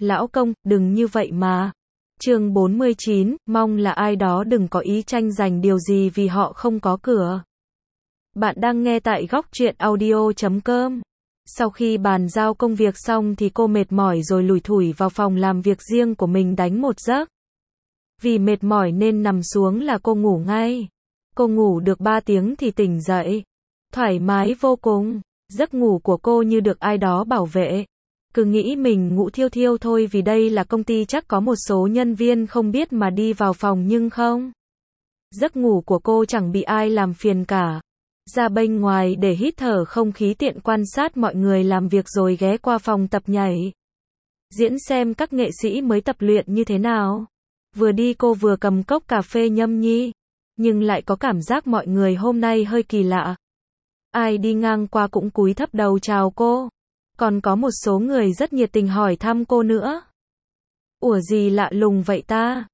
Lão công, đừng như vậy mà. Chương 49, mong là ai đó đừng có ý tranh giành điều gì vì họ không có cửa. Bạn đang nghe tại góc truyện audio.com. Sau khi bàn giao công việc xong thì cô mệt mỏi rồi lủi thủi vào phòng làm việc riêng của mình đánh một giấc. Vì mệt mỏi nên nằm xuống là cô ngủ ngay. Cô ngủ được 3 tiếng thì tỉnh dậy. Thoải mái vô cùng. Giấc ngủ của cô như được ai đó bảo vệ. Cứ nghĩ mình ngủ thiêu thiêu thôi vì đây là công ty chắc có một số nhân viên không biết mà đi vào phòng nhưng không. Giấc ngủ của cô chẳng bị ai làm phiền cả. Ra bên ngoài để hít thở không khí tiện quan sát mọi người làm việc rồi ghé qua phòng tập nhảy. Diễn xem các nghệ sĩ mới tập luyện như thế nào. Vừa đi cô vừa cầm cốc cà phê nhâm nhi. Nhưng lại có cảm giác mọi người hôm nay hơi kỳ lạ. Ai đi ngang qua cũng cúi thấp đầu chào cô. Còn có một số người rất nhiệt tình hỏi thăm cô nữa. Ủa gì lạ lùng vậy ta?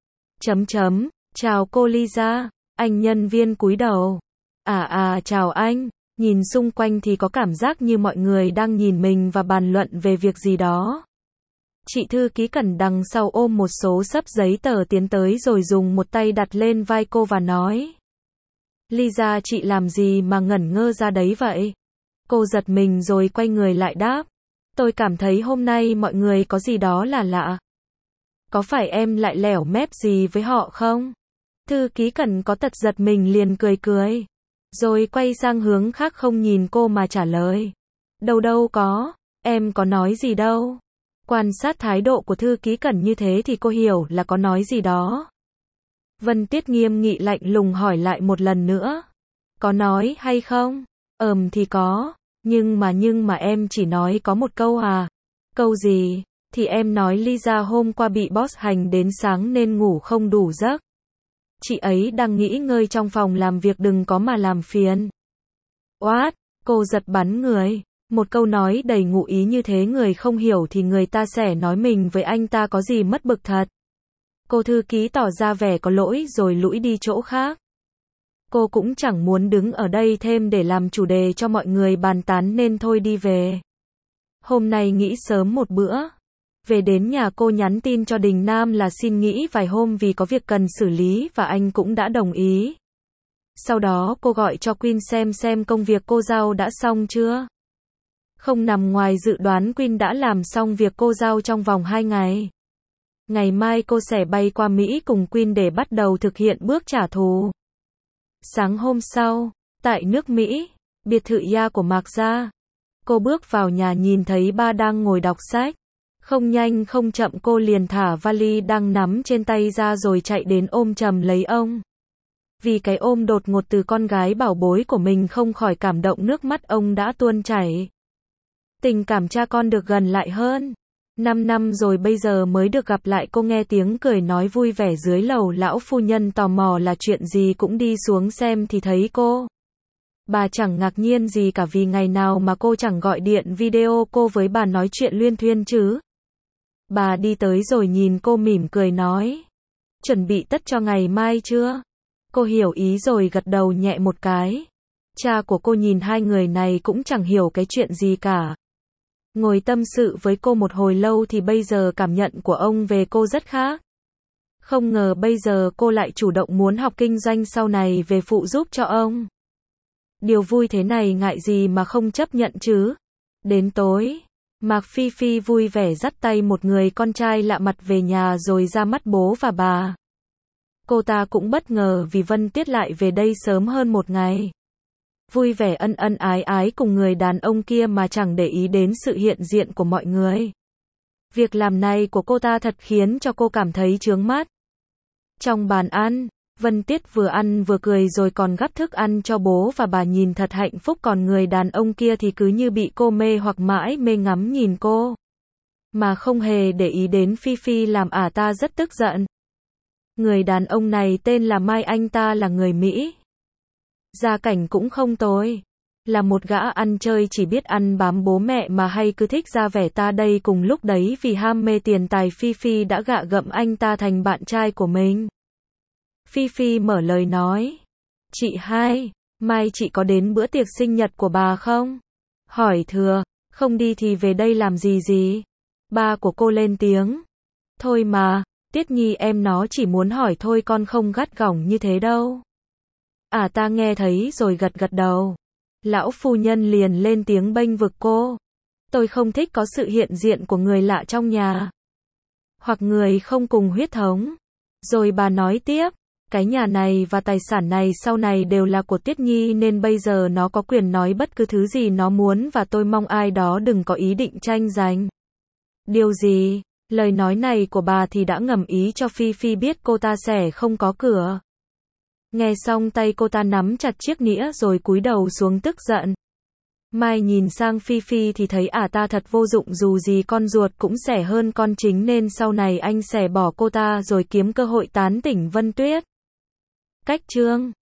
Chào cô Lisa. Anh nhân viên cúi đầu. Chào anh. Nhìn xung quanh thì có cảm giác như mọi người đang nhìn mình và bàn luận về việc gì đó. Chị thư ký Cẩn đằng sau ôm một số xấp giấy tờ tiến tới rồi dùng một tay đặt lên vai cô và nói. Lisa, chị làm gì mà ngẩn ngơ ra đấy vậy? Cô giật mình rồi quay người lại đáp. Tôi cảm thấy hôm nay mọi người có gì đó là lạ. Có phải em lại lẻo mép gì với họ không? Thư ký Cẩn có tật giật mình liền cười. Rồi quay sang hướng khác không nhìn cô mà trả lời. Đâu có, em có nói gì đâu. Quan sát thái độ của thư ký Cẩn như thế thì cô hiểu là có nói gì đó. Vân Tiết nghiêm nghị lạnh lùng hỏi lại một lần nữa. Có nói hay không? Thì có. Nhưng mà em chỉ nói có một câu à? Câu gì? Thì em nói Lisa hôm qua bị boss hành đến sáng nên ngủ không đủ giấc. Chị ấy đang nghỉ ngơi trong phòng làm việc đừng có mà làm phiền. What? Cô giật bắn người. Một câu nói đầy ngụ ý như thế người không hiểu thì người ta sẽ nói mình với anh ta có gì mất bực thật. Cô thư ký tỏ ra vẻ có lỗi rồi lủi đi chỗ khác. Cô cũng chẳng muốn đứng ở đây thêm để làm chủ đề cho mọi người bàn tán nên thôi đi về. Hôm nay nghỉ sớm một bữa. Về đến nhà cô nhắn tin cho Đình Nam là xin nghỉ vài hôm vì có việc cần xử lý và anh cũng đã đồng ý. Sau đó cô gọi cho Quyên xem công việc cô giao đã xong chưa. Không nằm ngoài dự đoán Quyên đã làm xong việc cô giao trong vòng 2 ngày. Ngày mai cô sẽ bay qua Mỹ cùng Quyên để bắt đầu thực hiện bước trả thù. Sáng hôm sau, tại nước Mỹ, biệt thự ya của Mạc gia. Cô bước vào nhà nhìn thấy ba đang ngồi đọc sách. Không nhanh không chậm cô liền thả vali đang nắm trên tay ra rồi chạy đến ôm chầm lấy ông. Vì cái ôm đột ngột từ con gái bảo bối của mình không khỏi cảm động nước mắt ông đã tuôn chảy. Tình cảm cha con được gần lại hơn. 5 năm rồi bây giờ mới được gặp lại cô nghe tiếng cười nói vui vẻ dưới lầu lão phu nhân tò mò là chuyện gì cũng đi xuống xem thì thấy cô. Bà chẳng ngạc nhiên gì cả vì ngày nào mà cô chẳng gọi điện video cô với bà nói chuyện luyên thuyên chứ. Bà đi tới rồi nhìn cô mỉm cười nói. Chuẩn bị tất cho ngày mai chưa? Cô hiểu ý rồi gật đầu nhẹ một cái. Cha của cô nhìn hai người này cũng chẳng hiểu cái chuyện gì cả. Ngồi tâm sự với cô một hồi lâu thì bây giờ cảm nhận của ông về cô rất khác. Không ngờ bây giờ cô lại chủ động muốn học kinh doanh sau này về phụ giúp cho ông. Điều vui thế này ngại gì mà không chấp nhận chứ. Đến tối, Mạc Phi Phi vui vẻ dắt tay một người con trai lạ mặt về nhà rồi ra mắt bố và bà. Cô ta cũng bất ngờ vì Vân Tiết lại về đây sớm hơn một ngày. Vui vẻ ân ái cùng người đàn ông kia mà chẳng để ý đến sự hiện diện của mọi người. Việc làm này của cô ta thật khiến cho cô cảm thấy chướng mắt. Trong bàn ăn, Vân Tiết vừa ăn vừa cười rồi còn gắp thức ăn cho bố và bà nhìn thật hạnh phúc còn người đàn ông kia thì cứ như bị cô mê hoặc mãi mê ngắm nhìn cô. Mà không hề để ý đến Phi Phi làm ta rất tức giận. Người đàn ông này tên là Mai anh ta là người Mỹ. Gia cảnh cũng không tồi. Là một gã ăn chơi chỉ biết ăn bám bố mẹ mà hay cứ thích ra vẻ ta đây cùng lúc đấy vì ham mê tiền tài Phi Phi đã gạ gẫm anh ta thành bạn trai của mình. Phi Phi mở lời nói. Chị hai, mai chị có đến bữa tiệc sinh nhật của bà không? Hỏi thừa, không đi thì về đây làm gì? Ba của cô lên tiếng. Thôi mà, Tiết Nhi em nó chỉ muốn hỏi thôi con không gắt gỏng như thế đâu. Ta nghe thấy rồi gật gật đầu. Lão phu nhân liền lên tiếng bênh vực cô. Tôi không thích có sự hiện diện của người lạ trong nhà. Hoặc người không cùng huyết thống. Rồi bà nói tiếp. Cái nhà này và tài sản này sau này đều là của Tiết Nhi nên bây giờ nó có quyền nói bất cứ thứ gì nó muốn và tôi mong ai đó đừng có ý định tranh giành. Điều gì? Lời nói này của bà thì đã ngầm ý cho Phi Phi biết cô ta sẽ không có cửa. Nghe xong tay cô ta nắm chặt chiếc nĩa rồi cúi đầu xuống tức giận. Mai nhìn sang Phi Phi thì thấy ta thật vô dụng, dù gì con ruột cũng sẽ hơn con chính nên sau này anh sẽ bỏ cô ta rồi kiếm cơ hội tán tỉnh Vân Tuyết. Cách chương